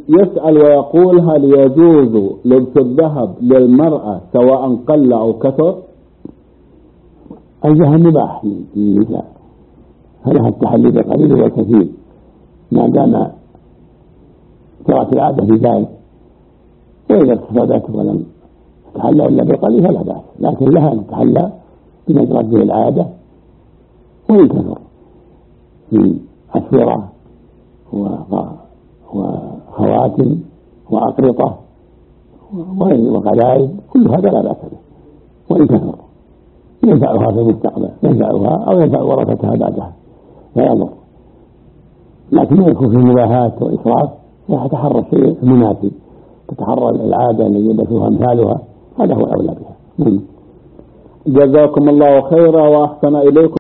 يسأل ويقول: هل يجوز لبس الذهب للمرأة سواء قل أو كثر؟ الذهب مباح للنساء، فلها التحلي بالقليل والكثير ما دام جرت العادة في ذلك، وإذا اقتصدت ولم تتحلى إلا بالقليل فلا بأس، لكن لها أن تتحلى بما جرت به العادة وإن كثر في أسورة وخواتم وأقرطة وقلائد، كل هذا لا بأس به وإن كثر، ينفعها في المستقبل، ينفعها أو ينفع ورثتها بعدها لا يضر، لكن ما يكون فيه مباهات وإسراف، تتحرى الشيء المناسب، تتحرى العادة التي يلبسها أمثالها، هذا هو الأولى بها. جزاكم الله خيرا وأحسن إليكم.